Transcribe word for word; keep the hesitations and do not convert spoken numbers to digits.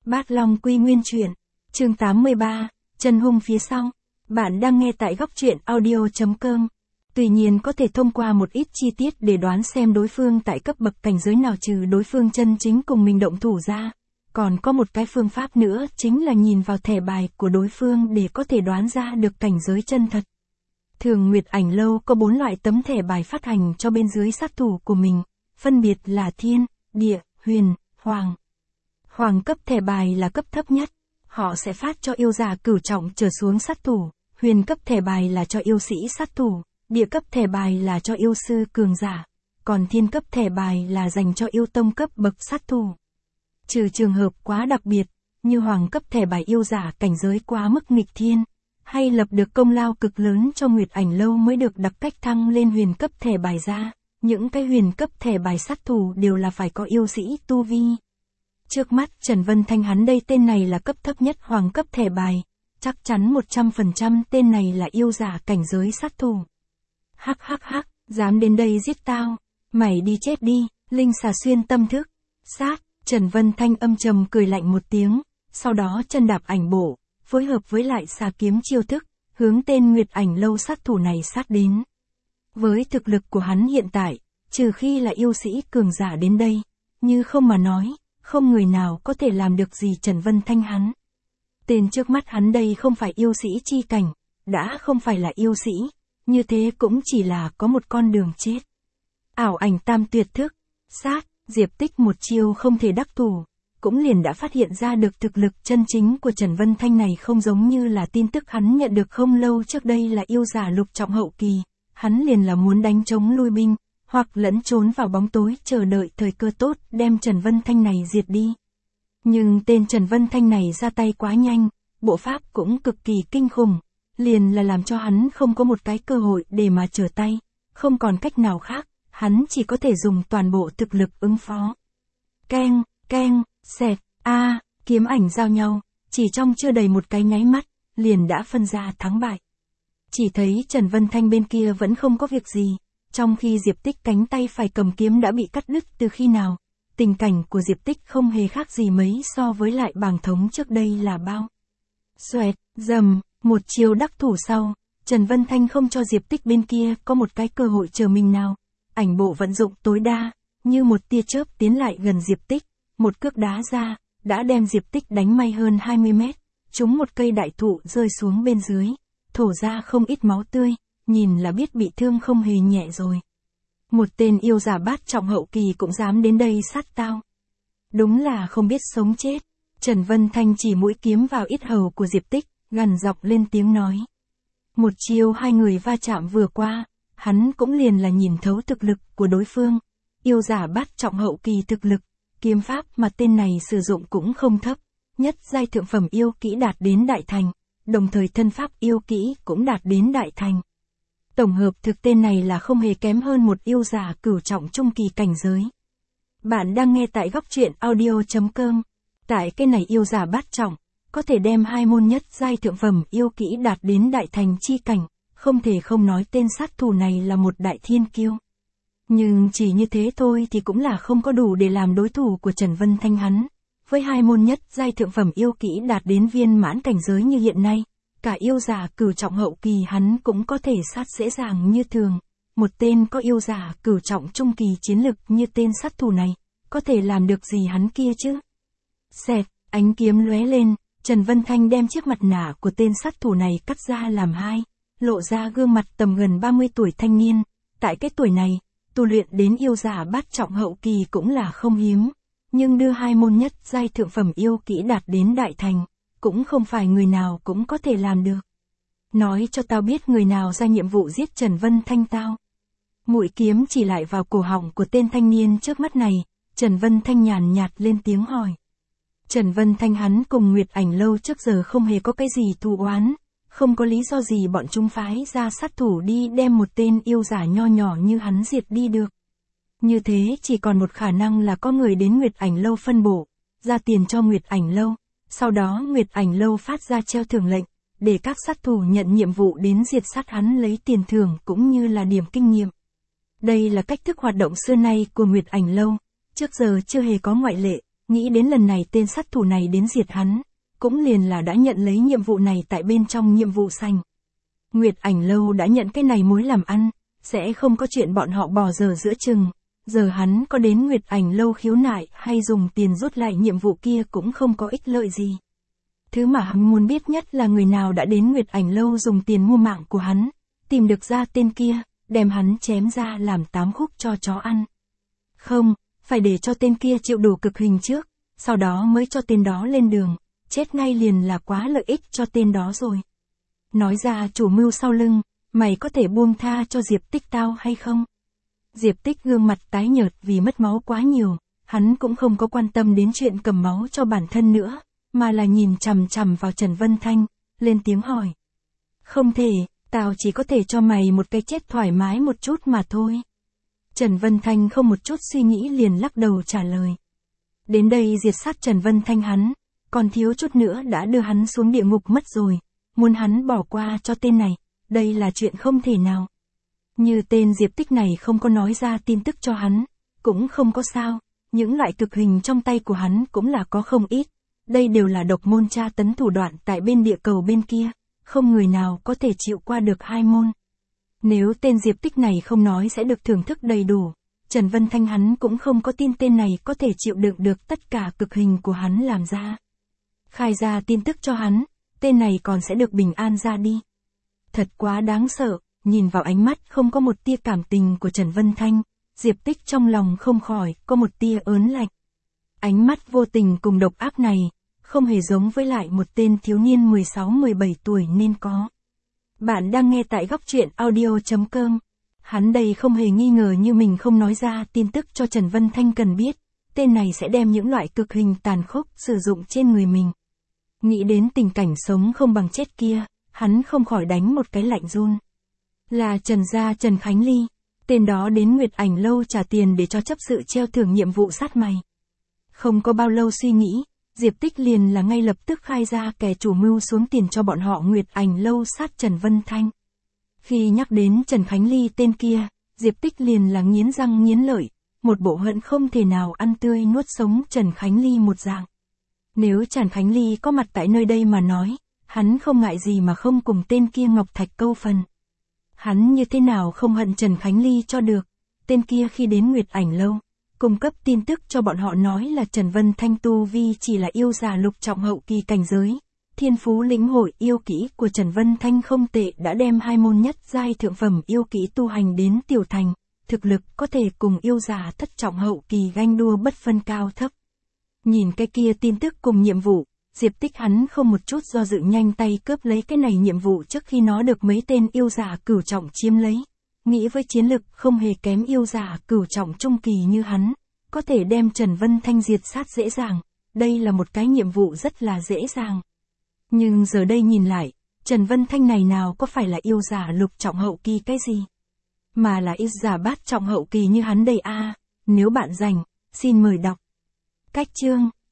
Bát Long Quy Nguyên Truyện, chương tám mươi ba, chân hung phía sau. Bạn đang nghe tại góc truyện audio chấm com. Tuy nhiên có thể thông qua một ít chi tiết để đoán xem đối phương tại cấp bậc cảnh giới nào trừ đối phương chân chính cùng mình động thủ ra. Còn có một cái phương pháp nữa chính là nhìn vào thẻ bài của đối phương để có thể đoán ra được cảnh giới chân thật. Thường Nguyệt Ảnh Lâu có bốn loại tấm thẻ bài phát hành cho bên dưới sát thủ của mình, phân biệt là Thiên, Địa, Huyền, Hoàng. Hoàng cấp thẻ bài là cấp thấp nhất, họ sẽ phát cho yêu giả cửu trọng trở xuống sát thủ, huyền cấp thẻ bài là cho yêu sĩ sát thủ, địa cấp thẻ bài là cho yêu sư cường giả, còn thiên cấp thẻ bài là dành cho yêu tông cấp bậc sát thủ. Trừ trường hợp quá đặc biệt, như hoàng cấp thẻ bài yêu giả cảnh giới quá mức nghịch thiên, hay lập được công lao cực lớn cho Nguyệt Ảnh Lâu mới được đặc cách thăng lên huyền cấp thẻ bài ra, những cái huyền cấp thẻ bài sát thủ đều là phải có yêu sĩ tu vi. Trước mắt Trần Vân Thanh hắn đây tên này là cấp thấp nhất hoàng cấp thẻ bài, chắc chắn một trăm phần trăm tên này là yêu giả cảnh giới sát thủ. Hắc hắc hắc, dám đến đây giết tao, mày đi chết đi, Linh xà xuyên tâm thức, sát, Trần Vân Thanh âm trầm cười lạnh một tiếng, sau đó chân đạp ảnh bộ, phối hợp với lại xà kiếm chiêu thức, hướng tên Nguyệt Ảnh Lâu sát thủ này sát đến. Với thực lực của hắn hiện tại, trừ khi là yêu sĩ cường giả đến đây, như không mà nói, không người nào có thể làm được gì Trần Vân Thanh hắn. Tên trước mắt hắn đây không phải yêu sĩ chi cảnh, đã không phải là yêu sĩ, như thế cũng chỉ là có một con đường chết. Ảo ảnh tam tuyệt thức, sát, Diệp Tích một chiêu không thể đắc thủ, cũng liền đã phát hiện ra được thực lực chân chính của Trần Vân Thanh này không giống như là tin tức hắn nhận được không lâu trước đây là yêu giả lục trọng hậu kỳ, hắn liền là muốn đánh chống lui binh, hoặc lẫn trốn vào bóng tối chờ đợi thời cơ tốt đem Trần Vân Thanh này diệt đi. Nhưng tên Trần Vân Thanh này ra tay quá nhanh, bộ pháp cũng cực kỳ kinh khủng, liền là làm cho hắn không có một cái cơ hội để mà trở tay, không còn cách nào khác, hắn chỉ có thể dùng toàn bộ thực lực ứng phó. Keng, keng, xẹt, a, kiếm ảnh giao nhau, chỉ trong chưa đầy một cái nháy mắt, liền đã phân ra thắng bại. Chỉ thấy Trần Vân Thanh bên kia vẫn không có việc gì, trong khi Diệp Tích cánh tay phải cầm kiếm đã bị cắt đứt từ khi nào, tình cảnh của Diệp Tích không hề khác gì mấy so với lại bàng thống trước đây là bao. Xoẹt, dầm, một chiều đắc thủ sau, Trần Vân Thanh không cho Diệp Tích bên kia có một cái cơ hội chờ mình nào, ảnh bộ vận dụng tối đa, như một tia chớp tiến lại gần Diệp Tích, một cước đá ra, đã đem Diệp Tích đánh may hơn hai mươi mét, trúng một cây đại thụ rơi xuống bên dưới, thổ ra không ít máu tươi, nhìn là biết bị thương không hề nhẹ rồi. Một tên yêu giả bát trọng hậu kỳ cũng dám đến đây sát tao. Đúng là không biết sống chết. Trần Vân Thanh chỉ mũi kiếm vào yết hầu của Diệp Tích, gằn giọng lên tiếng nói. Một chiêu hai người va chạm vừa qua, hắn cũng liền là nhìn thấu thực lực của đối phương. Yêu giả bát trọng hậu kỳ thực lực, kiếm pháp mà tên này sử dụng cũng không thấp, nhất giai thượng phẩm yêu kỹ đạt đến đại thành, đồng thời thân pháp yêu kỹ cũng đạt đến đại thành. Tổng hợp thực tên này là không hề kém hơn một yêu giả cửu trọng trung kỳ cảnh giới. Bạn đang nghe tại góc truyện audio chấm com. Tại cái này yêu giả bát trọng, có thể đem hai môn nhất giai thượng phẩm yêu kỹ đạt đến đại thành chi cảnh, không thể không nói tên sát thủ này là một đại thiên kiêu. Nhưng chỉ như thế thôi thì cũng là không có đủ để làm đối thủ của Trần Vân Thanh hắn. Với hai môn nhất giai thượng phẩm yêu kỹ đạt đến viên mãn cảnh giới như hiện nay, cả yêu giả cửu trọng hậu kỳ hắn cũng có thể sát dễ dàng như thường. Một tên có yêu giả cửu trọng trung kỳ chiến lực như tên sát thủ này, có thể làm được gì hắn kia chứ? Xẹt, ánh kiếm lóe lên, Trần Vân Thanh đem chiếc mặt nạ của tên sát thủ này cắt ra làm hai, lộ ra gương mặt tầm gần ba mươi tuổi thanh niên. Tại cái tuổi này, tu luyện đến yêu giả bát trọng hậu kỳ cũng là không hiếm, nhưng đưa hai môn nhất giai thượng phẩm yêu kỹ đạt đến đại thành, cũng không phải người nào cũng có thể làm được. Nói cho tao biết người nào ra nhiệm vụ giết Trần Vân Thanh tao. Mũi kiếm chỉ lại vào cổ họng của tên thanh niên trước mắt này, Trần Vân Thanh nhàn nhạt lên tiếng hỏi. Trần Vân Thanh hắn cùng Nguyệt Ảnh Lâu trước giờ không hề có cái gì thù oán, không có lý do gì bọn chúng phái ra sát thủ đi đem một tên yêu giả nho nhỏ như hắn diệt đi được. Như thế chỉ còn một khả năng là có người đến Nguyệt Ảnh Lâu phân bổ, ra tiền cho Nguyệt Ảnh Lâu, sau đó Nguyệt Ảnh Lâu phát ra treo thưởng lệnh, để các sát thủ nhận nhiệm vụ đến diệt sát hắn lấy tiền thưởng cũng như là điểm kinh nghiệm. Đây là cách thức hoạt động xưa nay của Nguyệt Ảnh Lâu, trước giờ chưa hề có ngoại lệ, nghĩ đến lần này tên sát thủ này đến diệt hắn, cũng liền là đã nhận lấy nhiệm vụ này tại bên trong nhiệm vụ sành. Nguyệt Ảnh Lâu đã nhận cái này mối làm ăn, sẽ không có chuyện bọn họ bỏ giờ giữa chừng. Giờ hắn có đến Nguyệt Ảnh Lâu khiếu nại hay dùng tiền rút lại nhiệm vụ kia cũng không có ích lợi gì. Thứ mà hắn muốn biết nhất là người nào đã đến Nguyệt Ảnh Lâu dùng tiền mua mạng của hắn, tìm được ra tên kia, đem hắn chém ra làm tám khúc cho chó ăn. Không, phải để cho tên kia chịu đủ cực hình trước, sau đó mới cho tên đó lên đường, chết ngay liền là quá lợi ích cho tên đó rồi. Nói ra chủ mưu sau lưng, mày có thể buông tha cho Diệp Tích tao hay không? Diệp Tích gương mặt tái nhợt vì mất máu quá nhiều, hắn cũng không có quan tâm đến chuyện cầm máu cho bản thân nữa, mà là nhìn chằm chằm vào Trần Vân Thanh, lên tiếng hỏi. Không thể, tao chỉ có thể cho mày một cái chết thoải mái một chút mà thôi. Trần Vân Thanh không một chút suy nghĩ liền lắc đầu trả lời. Đến đây diệt sát Trần Vân Thanh hắn, còn thiếu chút nữa đã đưa hắn xuống địa ngục mất rồi, muốn hắn bỏ qua cho tên này, đây là chuyện không thể nào. Như tên Diệp Tích này không có nói ra tin tức cho hắn, cũng không có sao, những loại cực hình trong tay của hắn cũng là có không ít, đây đều là độc môn tra tấn thủ đoạn tại bên địa cầu bên kia, không người nào có thể chịu qua được hai môn. Nếu tên Diệp Tích này không nói sẽ được thưởng thức đầy đủ, Trần Vân Thanh hắn cũng không có tin tên này có thể chịu đựng được tất cả cực hình của hắn làm ra. Khai ra tin tức cho hắn, tên này còn sẽ được bình an ra đi. Thật quá đáng sợ, nhìn vào ánh mắt không có một tia cảm tình của Trần Vân Thanh, Diệp Tích trong lòng không khỏi có một tia ớn lạnh. Ánh mắt vô tình cùng độc ác này, không hề giống với lại một tên thiếu niên mười sáu mười bảy tuổi nên có. Bạn đang nghe tại góc truyện audio chấm com. Hắn đây không hề nghi ngờ như mình không nói ra tin tức cho Trần Vân Thanh cần biết, tên này sẽ đem những loại cực hình tàn khốc sử dụng trên người mình. Nghĩ đến tình cảnh sống không bằng chết kia, hắn không khỏi đánh một cái lạnh run. Là Trần gia Trần Khánh Ly, tên đó đến Nguyệt Ảnh Lâu trả tiền để cho chấp sự treo thưởng nhiệm vụ sát mày. Không có bao lâu suy nghĩ, Diệp Tích liền là ngay lập tức khai ra kẻ chủ mưu xuống tiền cho bọn họ Nguyệt Ảnh Lâu sát Trần Vân Thanh. Khi nhắc đến Trần Khánh Ly tên kia, Diệp Tích liền là nghiến răng nghiến lợi, một bộ hận không thể nào ăn tươi nuốt sống Trần Khánh Ly một dạng. Nếu Trần Khánh Ly có mặt tại nơi đây mà nói, hắn không ngại gì mà không cùng tên kia Ngọc Thạch câu phần. Hắn như thế nào không hận Trần Khánh Ly cho được, tên kia khi đến Nguyệt Ảnh Lâu, cung cấp tin tức cho bọn họ nói là Trần Vân Thanh tu vi chỉ là yêu giả lục trọng hậu kỳ cảnh giới. Thiên phú lĩnh hội yêu kỹ của Trần Vân Thanh không tệ đã đem hai môn nhất giai thượng phẩm yêu kỹ tu hành đến tiểu thành, thực lực có thể cùng yêu giả thất trọng hậu kỳ ganh đua bất phân cao thấp. Nhìn cái kia tin tức cùng nhiệm vụ, Diệp Tích hắn không một chút do dự nhanh tay cướp lấy cái này nhiệm vụ trước khi nó được mấy tên yêu giả cửu trọng chiếm lấy. Nghĩ với chiến lực không hề kém yêu giả cửu trọng trung kỳ như hắn, có thể đem Trần Vân Thanh diệt sát dễ dàng, đây là một cái nhiệm vụ rất là dễ dàng. Nhưng giờ đây nhìn lại, Trần Vân Thanh này nào có phải là yêu giả lục trọng hậu kỳ cái gì, mà là yêu giả bát trọng hậu kỳ như hắn đây a. À, nếu bạn rảnh, xin mời đọc. Cách chương